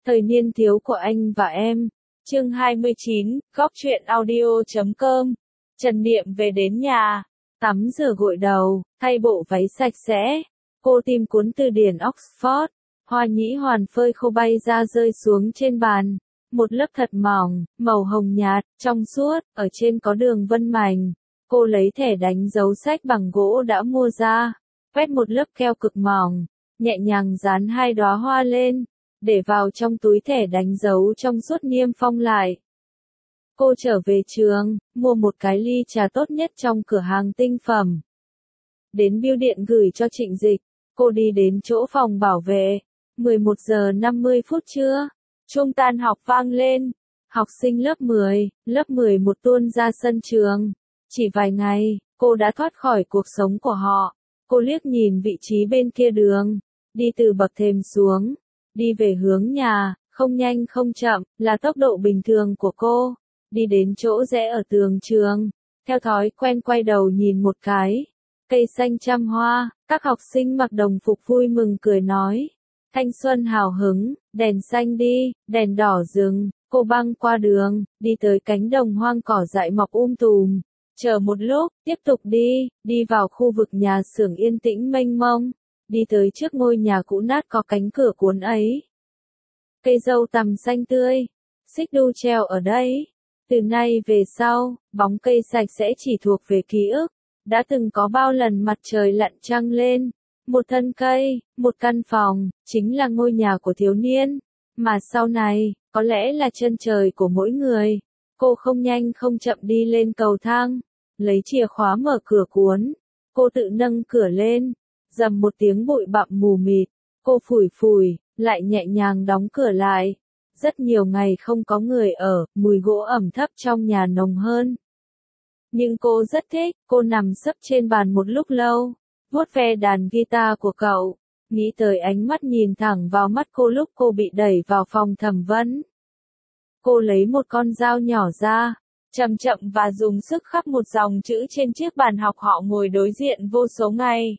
Thời niên thiếu của anh và em. Chương 29, góc truyện audio.com. Trần Niệm về đến nhà, tắm rửa gội đầu, thay bộ váy sạch sẽ. Cô tìm cuốn từ điển Oxford. Hoa nhĩ hoàn phơi khô bay ra rơi xuống trên bàn. Một lớp thật mỏng, màu hồng nhạt, trong suốt, ở trên có đường vân mảnh. Cô lấy thẻ đánh dấu sách bằng gỗ đã mua ra, quét một lớp keo cực mỏng, nhẹ nhàng dán hai đóa hoa lên, để vào trong túi thẻ đánh dấu trong suốt niêm phong lại. Cô trở về trường, mua một cái ly trà tốt nhất trong cửa hàng tinh phẩm. Đến bưu điện gửi cho Trịnh Dịch, cô đi đến chỗ phòng bảo vệ. 11 giờ 50 phút trưa, chuông tan học vang lên. Học sinh lớp 10, lớp 11 tuôn ra sân trường. Chỉ vài ngày, cô đã thoát khỏi cuộc sống của họ. Cô liếc nhìn vị trí bên kia đường, đi từ bậc thềm xuống, đi về hướng nhà, không nhanh không chậm, là tốc độ bình thường của cô. Đi đến chỗ rẽ ở tường trường, theo thói quen quay đầu nhìn một cái. Cây xanh trăm hoa, các học sinh mặc đồng phục vui mừng cười nói. Thanh xuân hào hứng, đèn xanh đi, đèn đỏ dừng, cô băng qua đường, đi tới cánh đồng hoang cỏ dại mọc tùm. Chờ một lúc, tiếp tục đi vào khu vực nhà xưởng yên tĩnh mênh mông, đi tới trước ngôi nhà cũ nát có cánh cửa cuốn ấy. Cây dâu tằm xanh tươi, xích đu treo ở đây. Từ nay về sau, bóng cây sạch sẽ chỉ thuộc về ký ức. Đã từng có bao lần mặt trời lặn trăng lên, một thân cây, một căn phòng, chính là ngôi nhà của thiếu niên. Mà sau này, có lẽ là chân trời của mỗi người. Cô không nhanh không chậm đi lên cầu thang, lấy chìa khóa mở cửa cuốn. Cô tự nâng cửa lên, rầm một tiếng bụi bặm mù mịt. Cô phủi phủi, lại nhẹ nhàng đóng cửa lại. Rất nhiều ngày không có người ở, mùi gỗ ẩm thấp trong nhà nồng hơn. Nhưng cô rất thích, cô nằm sấp trên bàn một lúc lâu, vuốt ve đàn guitar của cậu, nghĩ tới ánh mắt nhìn thẳng vào mắt cô lúc cô bị đẩy vào phòng thẩm vấn. Cô lấy một con dao nhỏ ra, chậm chậm và dùng sức khắc một dòng chữ trên chiếc bàn học họ ngồi đối diện vô số ngày.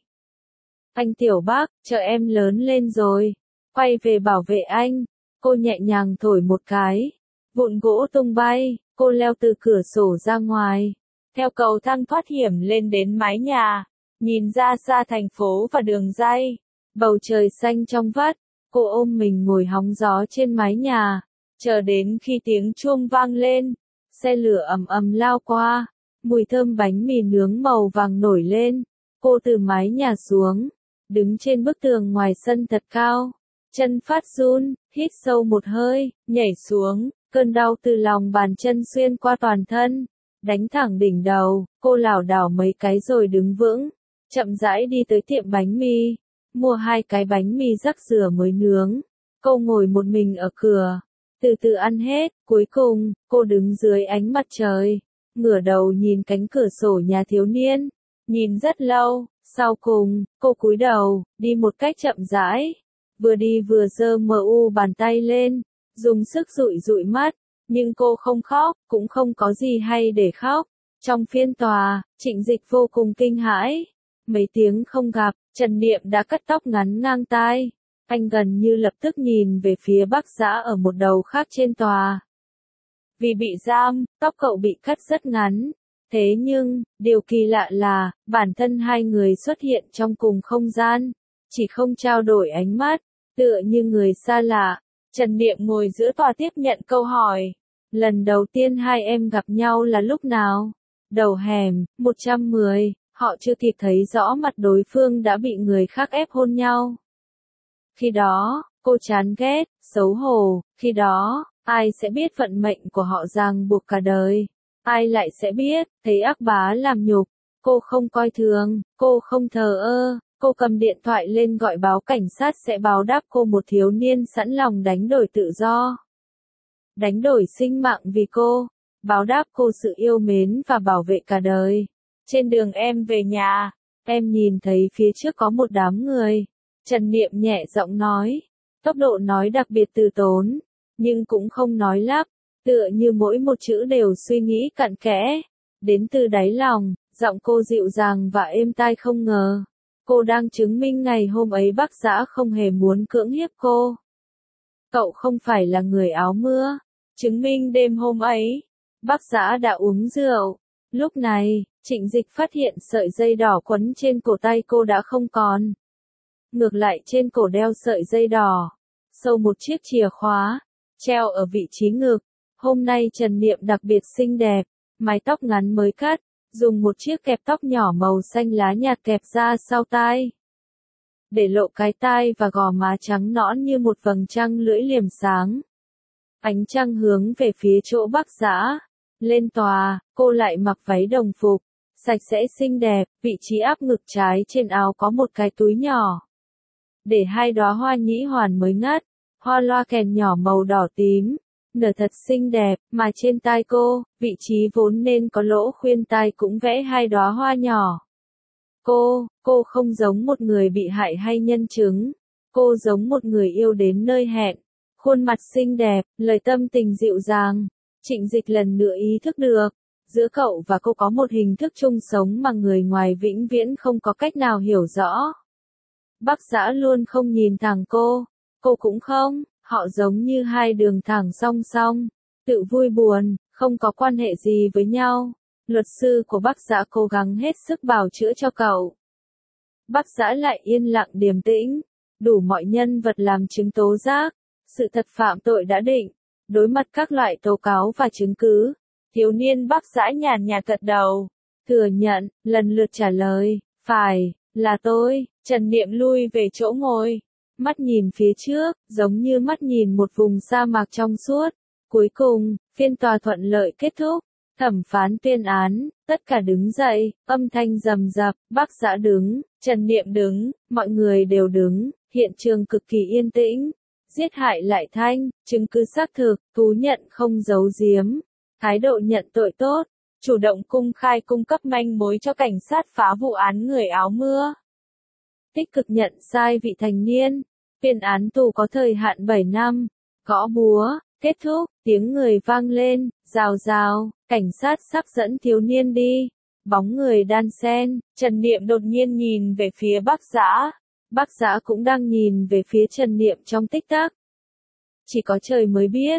Anh Tiểu Bác, chờ em lớn lên rồi, quay về bảo vệ anh. Cô nhẹ nhàng thổi một cái, vụn gỗ tung bay, cô leo từ cửa sổ ra ngoài, theo cầu thang thoát hiểm lên đến mái nhà, nhìn ra xa thành phố và đường ray, bầu trời xanh trong vắt. Cô ôm mình ngồi hóng gió trên mái nhà, chờ đến khi tiếng chuông vang lên, xe lửa ầm ầm lao qua, mùi thơm bánh mì nướng màu vàng nổi lên. Cô từ mái nhà xuống, đứng trên bức tường ngoài sân thật cao, chân phát run, hít sâu một hơi, nhảy xuống, cơn đau từ lòng bàn chân xuyên qua toàn thân, đánh thẳng đỉnh đầu. Cô lảo đảo mấy cái rồi đứng vững, chậm rãi đi tới tiệm bánh mì, mua 2 cái bánh mì rắc rửa mới nướng. Cô ngồi một mình ở cửa, từ từ ăn hết. Cuối cùng, cô đứng dưới ánh mặt trời, ngửa đầu nhìn cánh cửa sổ nhà thiếu niên, nhìn rất lâu. Sau cùng, cô cúi đầu, đi một cách chậm rãi, vừa đi vừa giơ bàn tay lên, dùng sức dụi dụi mắt. Nhưng cô không khóc, cũng không có gì hay để khóc. Trong phiên tòa, Trịnh Dịch vô cùng kinh hãi. Mấy tiếng không gặp, Trần Niệm đã cắt tóc ngắn ngang tai. Anh gần như lập tức nhìn về phía Bác Dã ở một đầu khác trên tòa. Vì bị giam, tóc cậu bị cắt rất ngắn. Thế nhưng, điều kỳ lạ là, bản thân hai người xuất hiện trong cùng không gian, chỉ không trao đổi ánh mắt, tựa như người xa lạ. Trần Niệm ngồi giữa tòa tiếp nhận câu hỏi. Lần đầu tiên hai em gặp nhau là lúc nào? Đầu hẻm, 110, họ chưa kịp thấy rõ mặt đối phương đã bị người khác ép hôn nhau. Khi đó, cô chán ghét, xấu hổ. Khi đó, ai sẽ biết vận mệnh của họ ràng buộc cả đời? Ai lại sẽ biết, thấy ác bá làm nhục. Cô không coi thường, cô không thờ ơ. Cô cầm điện thoại lên gọi báo cảnh sát sẽ báo đáp cô một thiếu niên sẵn lòng đánh đổi tự do. Đánh đổi sinh mạng vì cô, báo đáp cô sự yêu mến và bảo vệ cả đời. Trên đường em về nhà, em nhìn thấy phía trước có một đám người. Trần Niệm nhẹ giọng nói, tốc độ nói đặc biệt từ tốn, nhưng cũng không nói lắp, tựa như mỗi một chữ đều suy nghĩ cặn kẽ, đến từ đáy lòng. Giọng cô dịu dàng và êm tai không ngờ. Cô đang chứng minh ngày hôm ấy Bác Dã không hề muốn cưỡng hiếp cô. cậu không phải là người áo mưa. Chứng minh đêm hôm ấy, Bác Dã đã uống rượu. Lúc này, Trịnh Dịch phát hiện sợi dây đỏ quấn trên cổ tay cô đã không còn. Ngược lại trên cổ đeo sợi dây đỏ, sâu một chiếc chìa khóa, treo ở vị trí ngực. Hôm nay Trần Niệm đặc biệt xinh đẹp, mái tóc ngắn mới cắt, dùng một chiếc kẹp tóc nhỏ màu xanh lá nhạt kẹp ra sau tai, để lộ cái tai và gò má trắng nõn như một vầng trăng lưỡi liềm sáng. Ánh trăng hướng về phía chỗ Bác Dã. Lên tòa, cô lại mặc váy đồng phục, sạch sẽ xinh đẹp, vị trí áp ngực trái trên áo có một cái túi nhỏ, để hai đóa hoa nhĩ hoàn mới ngắt, hoa loa kèn nhỏ màu đỏ tím, nở thật xinh đẹp, mà trên tai cô, vị trí vốn nên có lỗ khuyên tai cũng vẽ hai đóa hoa nhỏ. Cô không giống một người bị hại hay nhân chứng, cô giống một người yêu đến nơi hẹn, khuôn mặt xinh đẹp, lời tâm tình dịu dàng. Trịnh Dịch lần nữa ý thức được, giữa cậu và cô có một hình thức chung sống mà người ngoài vĩnh viễn không có cách nào hiểu rõ. Bác Dã luôn không nhìn thẳng cô cũng không, họ giống như hai đường thẳng song song, tự vui buồn, không có quan hệ gì với nhau. Luật sư của Bác Dã cố gắng hết sức bào chữa cho cậu. Bác Dã lại yên lặng điềm tĩnh, đủ mọi nhân vật làm chứng tố giác, sự thật phạm tội đã định. Đối mặt các loại tố cáo và chứng cứ, thiếu niên Bác Dã nhàn nhạt gật đầu, thừa nhận, lần lượt trả lời, phải, là tôi. Trần Niệm lui về chỗ ngồi, mắt nhìn phía trước, giống như mắt nhìn một vùng sa mạc trong suốt. Cuối cùng, phiên tòa thuận lợi kết thúc, thẩm phán tuyên án, tất cả đứng dậy, âm thanh rầm rập, Bác Dã đứng, Trần Niệm đứng, mọi người đều đứng, hiện trường cực kỳ yên tĩnh. Giết hại lại thanh, chứng cứ xác thực, thú nhận không giấu giếm, thái độ nhận tội tốt, chủ động công khai cung cấp manh mối cho cảnh sát phá vụ án người áo mưa. Tích cực nhận sai vị thành niên, tuyên án tù có thời hạn 7 năm, gõ búa, kết thúc, tiếng người vang lên, rào rào, cảnh sát sắp dẫn thiếu niên đi, bóng người đan xen, Trần Niệm đột nhiên nhìn về phía Bác Dã. Bác Dã cũng đang nhìn về phía Trần Niệm trong tích tắc. Chỉ có trời mới biết,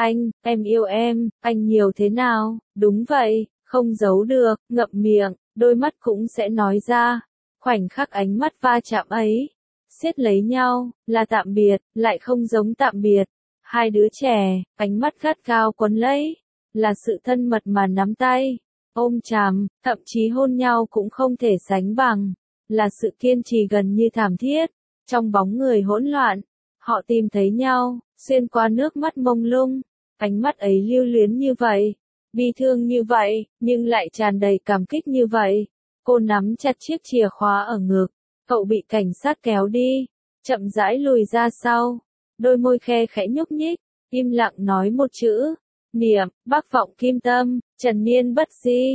em yêu em, anh nhiều thế nào, đúng vậy, không giấu được, ngậm miệng, đôi mắt cũng sẽ nói ra. Khoảnh khắc ánh mắt va chạm ấy, siết lấy nhau, là tạm biệt, lại không giống tạm biệt. Hai đứa trẻ, ánh mắt gắt gao quấn lấy, là sự thân mật mà nắm tay, ôm chầm, thậm chí hôn nhau cũng không thể sánh bằng. Là sự kiên trì gần như thảm thiết. Trong bóng người hỗn loạn, họ tìm thấy nhau, xuyên qua nước mắt mông lung. Ánh mắt ấy lưu luyến như vậy, bi thương như vậy, nhưng lại tràn đầy cảm kích như vậy. Cô nắm chặt chiếc chìa khóa ở ngực, cậu bị cảnh sát kéo đi, chậm rãi lùi ra sau. Đôi môi khe khẽ nhúc nhích, im lặng nói một chữ. Niệm, bác vọng kim tâm, Trần Niên bất di,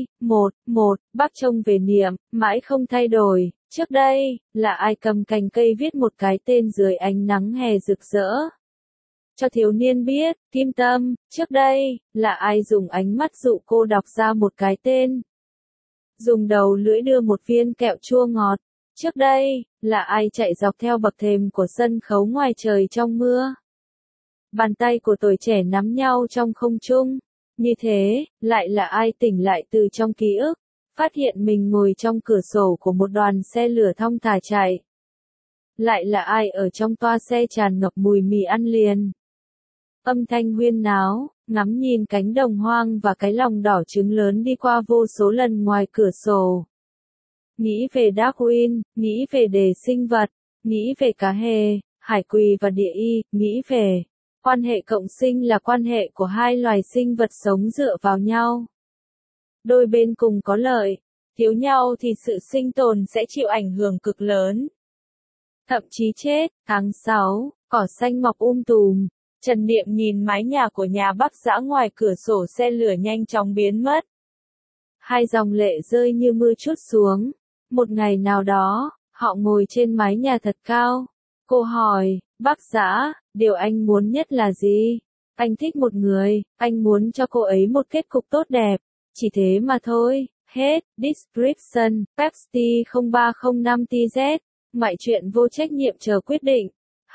bác trông về Niệm, mãi không thay đổi. Trước đây, là ai cầm cành cây viết một cái tên dưới ánh nắng hè rực rỡ? Cho thiếu niên biết, kim tâm, trước đây, là ai dùng ánh mắt dụ cô đọc ra một cái tên? Dùng đầu lưỡi đưa một viên kẹo chua ngọt. Trước đây, là ai chạy dọc theo bậc thềm của sân khấu ngoài trời trong mưa? Bàn tay của tuổi trẻ nắm nhau trong không trung. Như thế, lại là ai tỉnh lại từ trong ký ức, phát hiện mình ngồi trong cửa sổ của một đoàn xe lửa thong thả chạy. Lại là ai ở trong toa xe tràn ngập mùi mì ăn liền. Âm thanh huyên náo, ngắm nhìn cánh đồng hoang và cái lòng đỏ trứng lớn đi qua vô số lần ngoài cửa sổ. Nghĩ về Darwin, nghĩ về đề sinh vật, nghĩ về cá hề, hải quỳ và địa y, nghĩ về quan hệ cộng sinh là quan hệ của hai loài sinh vật sống dựa vào nhau. Đôi bên cùng có lợi, thiếu nhau thì sự sinh tồn sẽ chịu ảnh hưởng cực lớn. Thậm chí chết. Tháng 6, cỏ xanh mọc tùm. Trần Niệm nhìn mái nhà của nhà Bác Dã ngoài cửa sổ xe lửa nhanh chóng biến mất. Hai dòng lệ rơi như mưa trút xuống. Một ngày nào đó, họ ngồi trên mái nhà thật cao. Cô hỏi, Bác Dã, điều anh muốn nhất là gì? Anh thích một người, anh muốn cho cô ấy một kết cục tốt đẹp. Chỉ thế mà thôi. Hết. Description. Pepsi 0305 TZ. Mọi chuyện vô trách nhiệm chờ quyết định.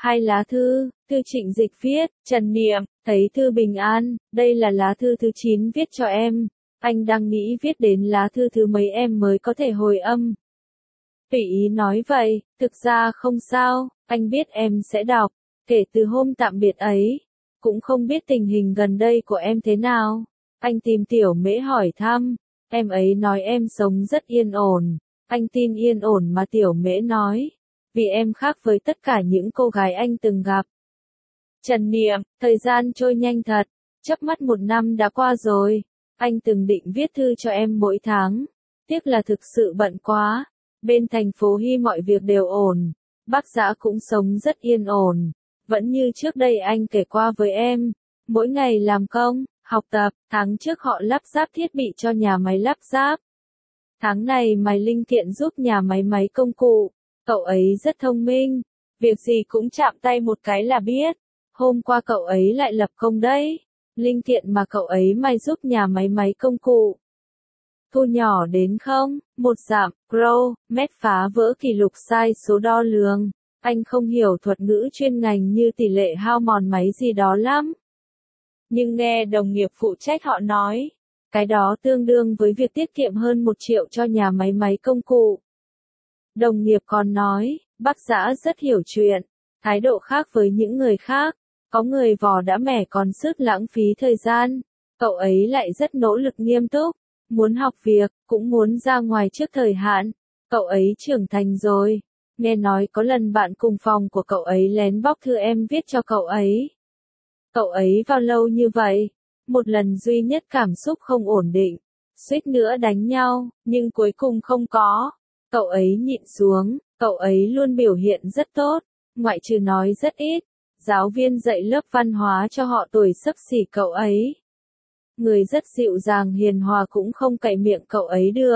2 lá thư, thư Trịnh Dịch viết, Trần Niệm, thấy thư bình an, đây là lá thư thứ 9 viết cho em. Anh đang nghĩ viết đến lá thư thứ mấy em mới có thể hồi âm. Tùy ý nói vậy, thực ra không sao, anh biết em sẽ đọc. Kể từ hôm tạm biệt ấy, cũng không biết tình hình gần đây của em thế nào. Anh tìm Tiểu Mễ hỏi thăm, em ấy nói em sống rất yên ổn. Anh tin yên ổn mà Tiểu Mễ nói, vì em khác với tất cả những cô gái anh từng gặp. Trần Niệm, thời gian trôi nhanh thật, chớp mắt 1 năm đã qua rồi. Anh từng định viết thư cho em mỗi tháng, tiếc là thực sự bận quá. Bên thành phố Hy mọi việc đều ổn, bác Dã cũng sống rất yên ổn. Vẫn như trước đây anh kể qua với em, mỗi ngày làm công, học tập, tháng trước họ lắp ráp thiết bị cho nhà máy lắp ráp. Tháng này mài linh kiện giúp nhà máy máy công cụ, cậu ấy rất thông minh, việc gì cũng chạm tay một cái là biết. Hôm qua cậu ấy lại lập công đấy, linh kiện mà cậu ấy mài giúp nhà máy máy công cụ. Thu nhỏ đến không, 1 giảm, grow, mét phá vỡ kỷ lục sai số đo lường. Anh không hiểu thuật ngữ chuyên ngành như tỷ lệ hao mòn máy gì đó lắm. Nhưng nghe đồng nghiệp phụ trách họ nói, cái đó tương đương với việc tiết kiệm hơn 1 triệu cho nhà máy máy công cụ. Đồng nghiệp còn nói, bác Dã rất hiểu chuyện, thái độ khác với những người khác. Có người vò đã mẻ còn sức lãng phí thời gian. Cậu ấy lại rất nỗ lực nghiêm túc, muốn học việc, cũng muốn ra ngoài trước thời hạn. Cậu ấy trưởng thành rồi. Nghe nói có lần bạn cùng phòng của cậu ấy lén bóc thư em viết cho cậu ấy. Cậu ấy vào lâu như vậy, một lần duy nhất cảm xúc không ổn định, suýt nữa đánh nhau, nhưng cuối cùng không có. Cậu ấy nhịn xuống, cậu ấy luôn biểu hiện rất tốt, ngoại trừ nói rất ít. Giáo viên dạy lớp văn hóa cho họ tuổi xấp xỉ cậu ấy. Người rất dịu dàng hiền hòa cũng không cậy miệng cậu ấy được.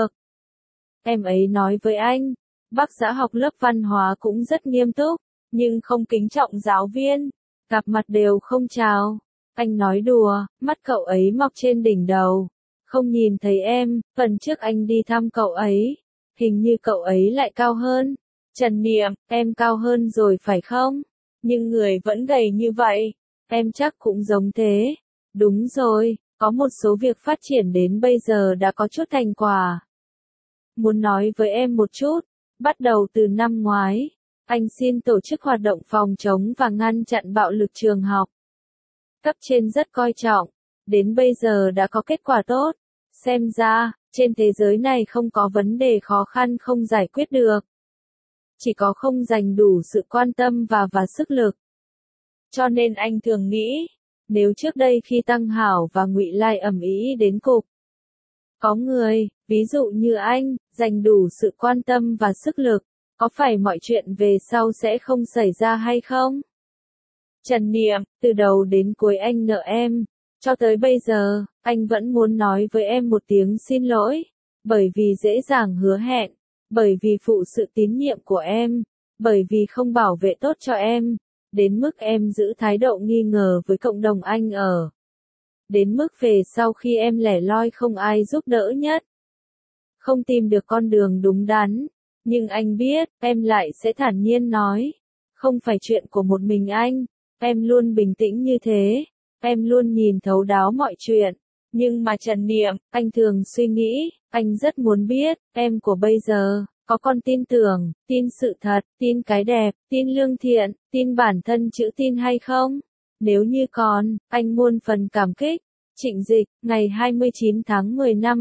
Em ấy nói với anh, bác Dã học lớp văn hóa cũng rất nghiêm túc, nhưng không kính trọng giáo viên, gặp mặt đều không chào. Anh nói đùa, mắt cậu ấy mọc trên đỉnh đầu, không nhìn thấy em. Phần trước anh đi thăm cậu ấy, hình như cậu ấy lại cao hơn. Trần Niệm, em cao hơn rồi phải không? Nhưng người vẫn gầy như vậy, em chắc cũng giống thế. Đúng rồi, có một số việc phát triển đến bây giờ đã có chút thành quả. Muốn nói với em một chút, bắt đầu từ năm ngoái, anh xin tổ chức hoạt động phòng chống và ngăn chặn bạo lực trường học. Cấp trên rất coi trọng, đến bây giờ đã có kết quả tốt. Xem ra, trên thế giới này không có vấn đề khó khăn không giải quyết được. Chỉ có không dành đủ sự quan tâm và sức lực. Cho nên anh thường nghĩ, nếu trước đây khi Tăng Hảo và Ngụy Lai ầm ĩ đến cục, có người, ví dụ như anh, dành đủ sự quan tâm và sức lực, có phải mọi chuyện về sau sẽ không xảy ra hay không? Trần Niệm, từ đầu đến cuối anh nợ em, cho tới bây giờ, anh vẫn muốn nói với em một tiếng xin lỗi, bởi vì dễ dàng hứa hẹn, bởi vì phụ sự tín nhiệm của em, bởi vì không bảo vệ tốt cho em, đến mức em giữ thái độ nghi ngờ với cộng đồng anh ở. Đến mức về sau khi em lẻ loi không ai giúp đỡ nhất, không tìm được con đường đúng đắn, nhưng anh biết, em lại sẽ thản nhiên nói, không phải chuyện của một mình anh, em luôn bình tĩnh như thế, em luôn nhìn thấu đáo mọi chuyện, nhưng mà Trần Niệm, anh thường suy nghĩ, anh rất muốn biết, em của bây giờ, có còn tin tưởng, tin sự thật, tin cái đẹp, tin lương thiện, tin bản thân chữ tin hay không? Nếu như còn, anh muôn phần cảm kích. Trịnh Dịch, ngày 29 tháng 10 năm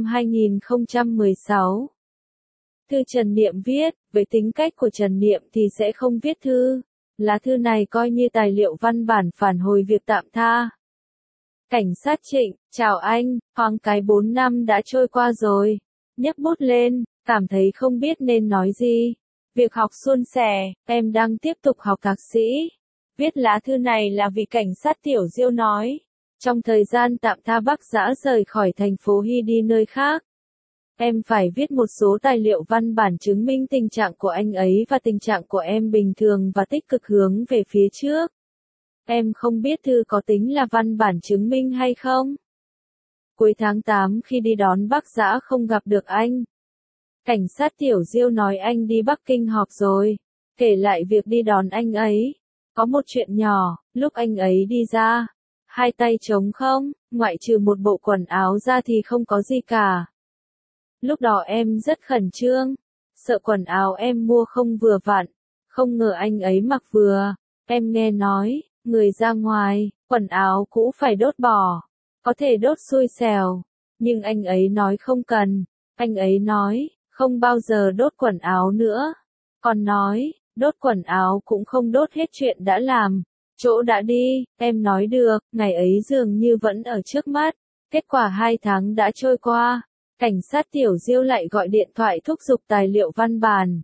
2016. Thư Trần Niệm viết, với tính cách của Trần Niệm thì sẽ không viết thư. Lá thư này coi như tài liệu văn bản phản hồi việc tạm tha. Cảnh sát Trịnh, chào anh, thoáng cái 4 năm đã trôi qua rồi. Nhấc bút lên, cảm thấy không biết nên nói gì. Việc học suôn sẻ, em đang tiếp tục học thạc sĩ. Viết lá thư này là vì cảnh sát Tiểu Diêu nói. Trong thời gian tạm tha bác Dã rời khỏi thành phố Hy đi nơi khác. Em phải viết một số tài liệu văn bản chứng minh tình trạng của anh ấy và tình trạng của em bình thường và tích cực hướng về phía trước. Em không biết thư có tính là văn bản chứng minh hay không? Cuối tháng 8 khi đi đón bác Dã không gặp được anh. Cảnh sát Tiểu Diêu nói anh đi Bắc Kinh họp rồi. Kể lại việc đi đón anh ấy. Có một chuyện nhỏ, lúc anh ấy đi ra, hai tay trống không, ngoại trừ một bộ quần áo ra thì không có gì cả. Lúc đó em rất khẩn trương, sợ quần áo em mua không vừa vặn, không ngờ anh ấy mặc vừa. Em nghe nói, người ra ngoài, quần áo cũ phải đốt bỏ, có thể đốt xui xẻo, nhưng anh ấy nói không cần, anh ấy nói, không bao giờ đốt quần áo nữa. Còn nói, đốt quần áo cũng không đốt hết chuyện đã làm, chỗ đã đi, em nói được, ngày ấy dường như vẫn ở trước mắt. Kết quả 2 tháng đã trôi qua, cảnh sát Tiểu Diêu lại gọi điện thoại thúc giục tài liệu văn bản.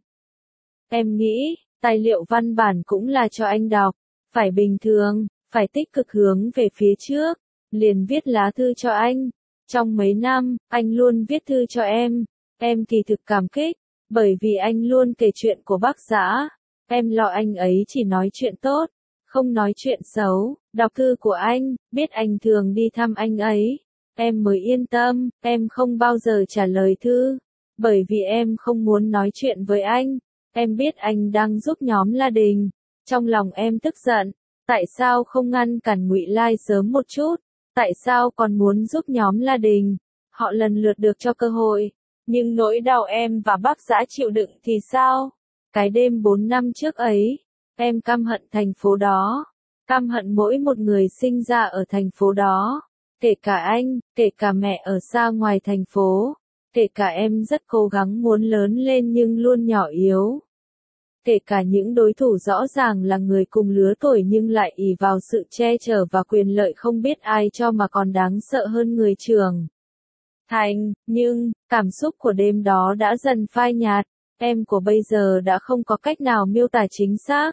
Em nghĩ, tài liệu văn bản cũng là cho anh đọc, phải bình thường, phải tích cực hướng về phía trước, liền viết lá thư cho anh. Trong mấy năm, anh luôn viết thư cho em kỳ thực cảm kích, bởi vì anh luôn kể chuyện của bác Dã. Em lo anh ấy chỉ nói chuyện tốt, không nói chuyện xấu. Đọc thư của anh, biết anh thường đi thăm anh ấy, em mới yên tâm. Em không bao giờ trả lời thư, bởi vì em không muốn nói chuyện với anh. Em biết anh đang giúp nhóm La Đình, trong lòng em tức giận, tại sao không ngăn cản Ngụy Lai sớm một chút, tại sao còn muốn giúp nhóm La Đình, họ lần lượt được cho cơ hội, nhưng nỗi đau em và bác Dã chịu đựng thì sao? Cái đêm 4 năm trước ấy, em căm hận thành phố đó, căm hận mỗi một người sinh ra ở thành phố đó, kể cả anh, kể cả mẹ ở xa ngoài thành phố, kể cả em rất cố gắng muốn lớn lên nhưng luôn nhỏ yếu. Kể cả những đối thủ rõ ràng là người cùng lứa tuổi nhưng lại ỷ vào sự che chở và quyền lợi không biết ai cho mà còn đáng sợ hơn người trưởng thành, nhưng, cảm xúc của đêm đó đã dần phai nhạt, em của bây giờ đã không có cách nào miêu tả chính xác.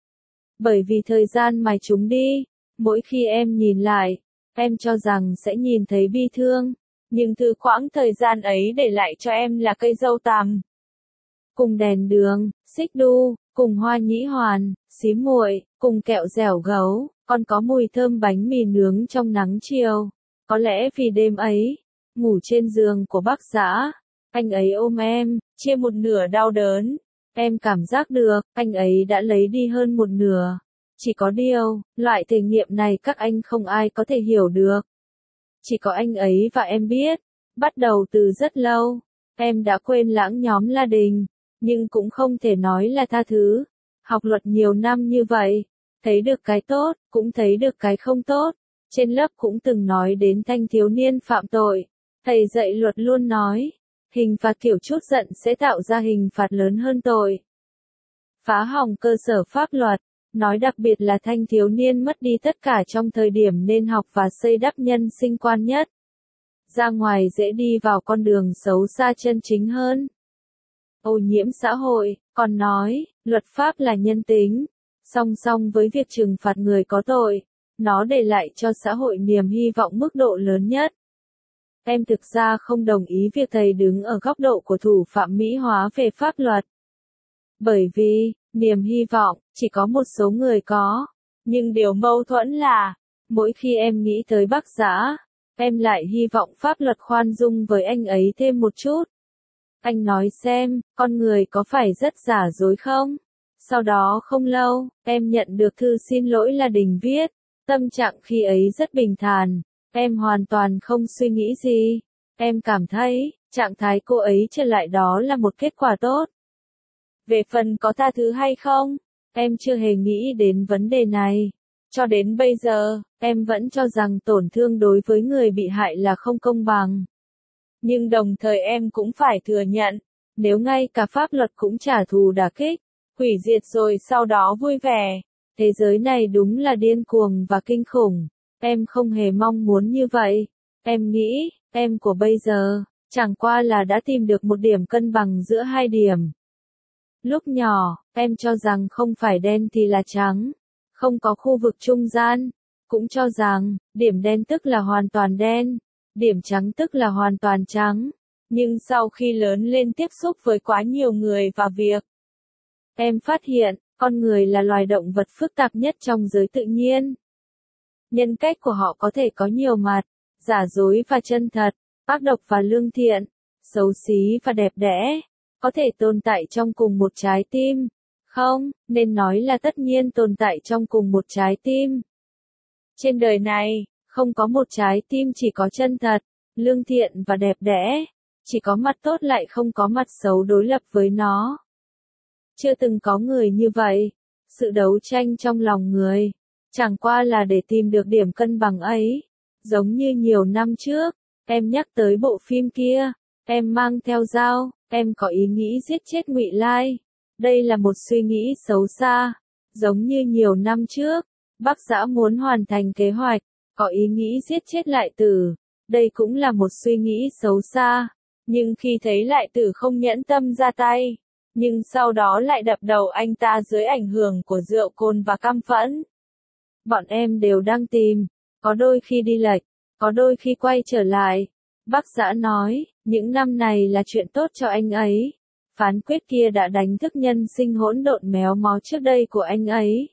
Bởi vì thời gian mài chúng đi, mỗi khi em nhìn lại, em cho rằng sẽ nhìn thấy bi thương, nhưng từ quãng thời gian ấy để lại cho em là cây dâu tằm. Cùng đèn đường, xích đu, cùng hoa nhĩ hoàn, xí muội, cùng kẹo dẻo gấu, còn có mùi thơm bánh mì nướng trong nắng chiều. Có lẽ vì đêm ấy, ngủ trên giường của bác Dã, anh ấy ôm em, chia một nửa đau đớn. Em cảm giác được, anh ấy đã lấy đi hơn một nửa. Chỉ có điều, loại thể nghiệm này các anh không ai có thể hiểu được. Chỉ có anh ấy và em biết. Bắt đầu từ rất lâu, em đã quên lãng nhóm La Đình, nhưng cũng không thể nói là tha thứ. Học luật nhiều năm như vậy, thấy được cái tốt, cũng thấy được cái không tốt. Trên lớp cũng từng nói đến thanh thiếu niên phạm tội. Thầy dạy luật luôn nói, hình phạt kiểu chút giận sẽ tạo ra hình phạt lớn hơn tội. Phá hỏng cơ sở pháp luật, nói đặc biệt là thanh thiếu niên mất đi tất cả trong thời điểm nên học và xây đắp nhân sinh quan nhất. Ra ngoài dễ đi vào con đường xấu xa chân chính hơn. Ô nhiễm xã hội, còn nói, luật pháp là nhân tính, song song với việc trừng phạt người có tội, nó để lại cho xã hội niềm hy vọng mức độ lớn nhất. Em thực ra không đồng ý việc thầy đứng ở góc độ của thủ phạm mỹ hóa về pháp luật. Bởi vì, niềm hy vọng, chỉ có một số người có. Nhưng điều mâu thuẫn là, mỗi khi em nghĩ tới bác Dã, em lại hy vọng pháp luật khoan dung với anh ấy thêm một chút. Anh nói xem, con người có phải rất giả dối không? Sau đó không lâu, em nhận được thư xin lỗi La Đình viết. Tâm trạng khi ấy rất bình thản. Em hoàn toàn không suy nghĩ gì. Em cảm thấy, trạng thái cô ấy trở lại đó là một kết quả tốt. Về phần có tha thứ hay không, em chưa hề nghĩ đến vấn đề này. Cho đến bây giờ, em vẫn cho rằng tổn thương đối với người bị hại là không công bằng. Nhưng đồng thời em cũng phải thừa nhận, nếu ngay cả pháp luật cũng trả thù đả kích, hủy diệt rồi sau đó vui vẻ, thế giới này đúng là điên cuồng và kinh khủng. Em không hề mong muốn như vậy. Em nghĩ, em của bây giờ, chẳng qua là đã tìm được một điểm cân bằng giữa hai điểm. Lúc nhỏ, em cho rằng không phải đen thì là trắng, không có khu vực trung gian, cũng cho rằng, điểm đen tức là hoàn toàn đen, điểm trắng tức là hoàn toàn trắng. Nhưng sau khi lớn lên tiếp xúc với quá nhiều người và việc, em phát hiện, con người là loài động vật phức tạp nhất trong giới tự nhiên. Nhân cách của họ có thể có nhiều mặt, giả dối và chân thật, ác độc và lương thiện, xấu xí và đẹp đẽ, có thể tồn tại trong cùng một trái tim. Không, nên nói là tất nhiên tồn tại trong cùng một trái tim. Trên đời này, không có một trái tim chỉ có chân thật, lương thiện và đẹp đẽ, chỉ có mặt tốt lại không có mặt xấu đối lập với nó. Chưa từng có người như vậy, sự đấu tranh trong lòng người, chẳng qua là để tìm được điểm cân bằng ấy. Giống như nhiều năm trước, em nhắc tới bộ phim kia, em mang theo dao, em có ý nghĩ giết chết Ngụy Lai. Đây là một suy nghĩ xấu xa. Giống như nhiều năm trước, Bác Dã muốn hoàn thành kế hoạch, có ý nghĩ giết chết Lại Tử. Đây cũng là một suy nghĩ xấu xa. Nhưng khi thấy Lại Tử không nhẫn tâm ra tay, nhưng sau đó lại đập đầu anh ta dưới ảnh hưởng của rượu cồn và căm phẫn. Bọn em đều đang tìm, có đôi khi đi lệch, có đôi khi quay trở lại. Bác Dã nói, những năm này là chuyện tốt cho anh ấy. Phán quyết kia đã đánh thức nhân sinh hỗn độn méo mó trước đây của anh ấy.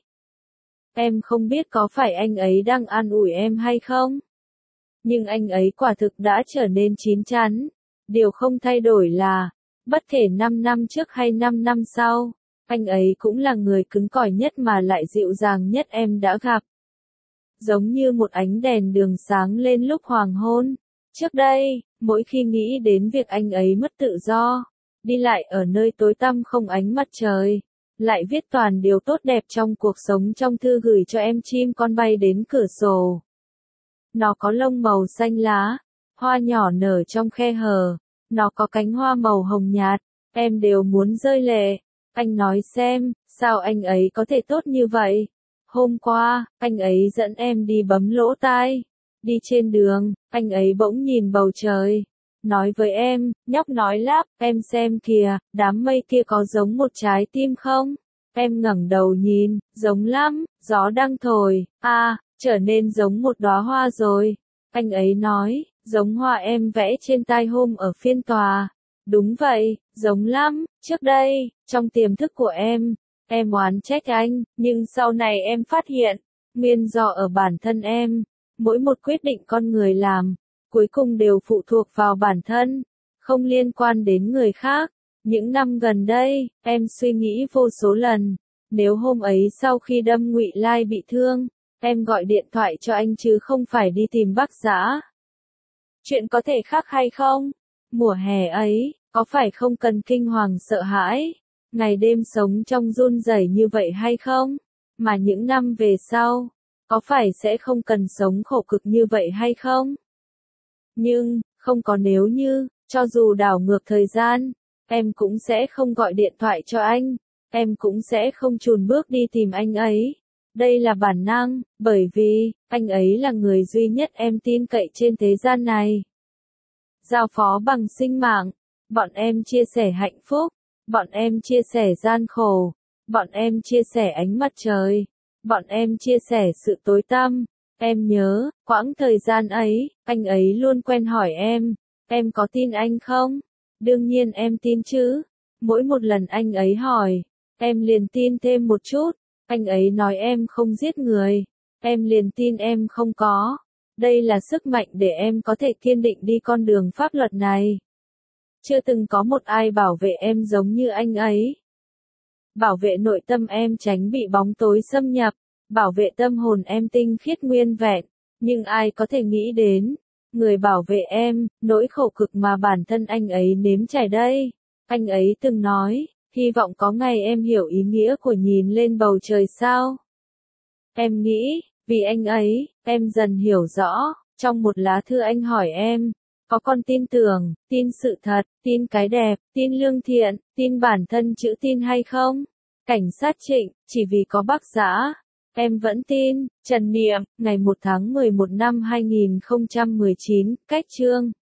Em không biết có phải anh ấy đang an ủi em hay không? Nhưng anh ấy quả thực đã trở nên chín chắn. Điều không thay đổi là, bất kể 5 năm trước hay 5 năm sau, anh ấy cũng là người cứng cỏi nhất mà lại dịu dàng nhất em đã gặp. Giống như một ánh đèn đường sáng lên lúc hoàng hôn. Trước đây, mỗi khi nghĩ đến việc anh ấy mất tự do, đi lại ở nơi tối tăm không ánh mặt trời, lại viết toàn điều tốt đẹp trong cuộc sống trong thư gửi cho em chim con bay đến cửa sổ. Nó có lông màu xanh lá, hoa nhỏ nở trong khe hở, nó có cánh hoa màu hồng nhạt, em đều muốn rơi lệ. Anh nói xem, sao anh ấy có thể tốt như vậy? Hôm qua, anh ấy dẫn em đi bấm lỗ tai. Đi trên đường, anh ấy bỗng nhìn bầu trời. Nói với em, nhóc nói lắp, em xem kìa, đám mây kia có giống một trái tim không? Em ngẩng đầu nhìn, giống lắm, gió đang thổi, trở nên giống một đóa hoa rồi. Anh ấy nói, giống hoa em vẽ trên tai hôm ở phiên tòa. Đúng vậy, giống lắm, trước đây, trong tiềm thức của em oán trách anh, nhưng sau này em phát hiện, nguyên do ở bản thân em. Mỗi một quyết định con người làm, cuối cùng đều phụ thuộc vào bản thân, không liên quan đến người khác. Những năm gần đây, em suy nghĩ vô số lần, nếu hôm ấy sau khi đâm Ngụy Lai bị thương, em gọi điện thoại cho anh chứ không phải đi tìm Bác Dã. Chuyện có thể khác hay không? Mùa hè ấy, có phải không cần kinh hoàng sợ hãi, ngày đêm sống trong run rẩy như vậy hay không? Mà những năm về sau, có phải sẽ không cần sống khổ cực như vậy hay không? Nhưng, không có nếu như, cho dù đảo ngược thời gian, em cũng sẽ không gọi điện thoại cho anh, em cũng sẽ không chùn bước đi tìm anh ấy. Đây là bản năng, bởi vì, anh ấy là người duy nhất em tin cậy trên thế gian này. Giao phó bằng sinh mạng, bọn em chia sẻ hạnh phúc, bọn em chia sẻ gian khổ, bọn em chia sẻ ánh mặt trời, bọn em chia sẻ sự tối tăm. Em nhớ, quãng thời gian ấy, anh ấy luôn quen hỏi em có tin anh không? Đương nhiên em tin chứ. Mỗi một lần anh ấy hỏi, em liền tin thêm một chút. Anh ấy nói em không giết người, em liền tin em không có. Đây là sức mạnh để em có thể kiên định đi con đường pháp luật này. Chưa từng có một ai bảo vệ em giống như anh ấy. Bảo vệ nội tâm em tránh bị bóng tối xâm nhập, bảo vệ tâm hồn em tinh khiết nguyên vẹn. Nhưng ai có thể nghĩ đến, người bảo vệ em, nỗi khổ cực mà bản thân anh ấy nếm trải đây. Anh ấy từng nói, hy vọng có ngày em hiểu ý nghĩa của nhìn lên bầu trời sao. Em nghĩ, vì anh ấy, em dần hiểu rõ. Trong một lá thư anh hỏi em, có con tin tưởng, tin sự thật, tin cái đẹp, tin lương thiện, tin bản thân chữ tin hay không? Cảnh sát Trịnh, chỉ vì có Bác Dã, em vẫn tin. Trần Niệm, ngày 1 tháng 11 năm 2019, cách chương.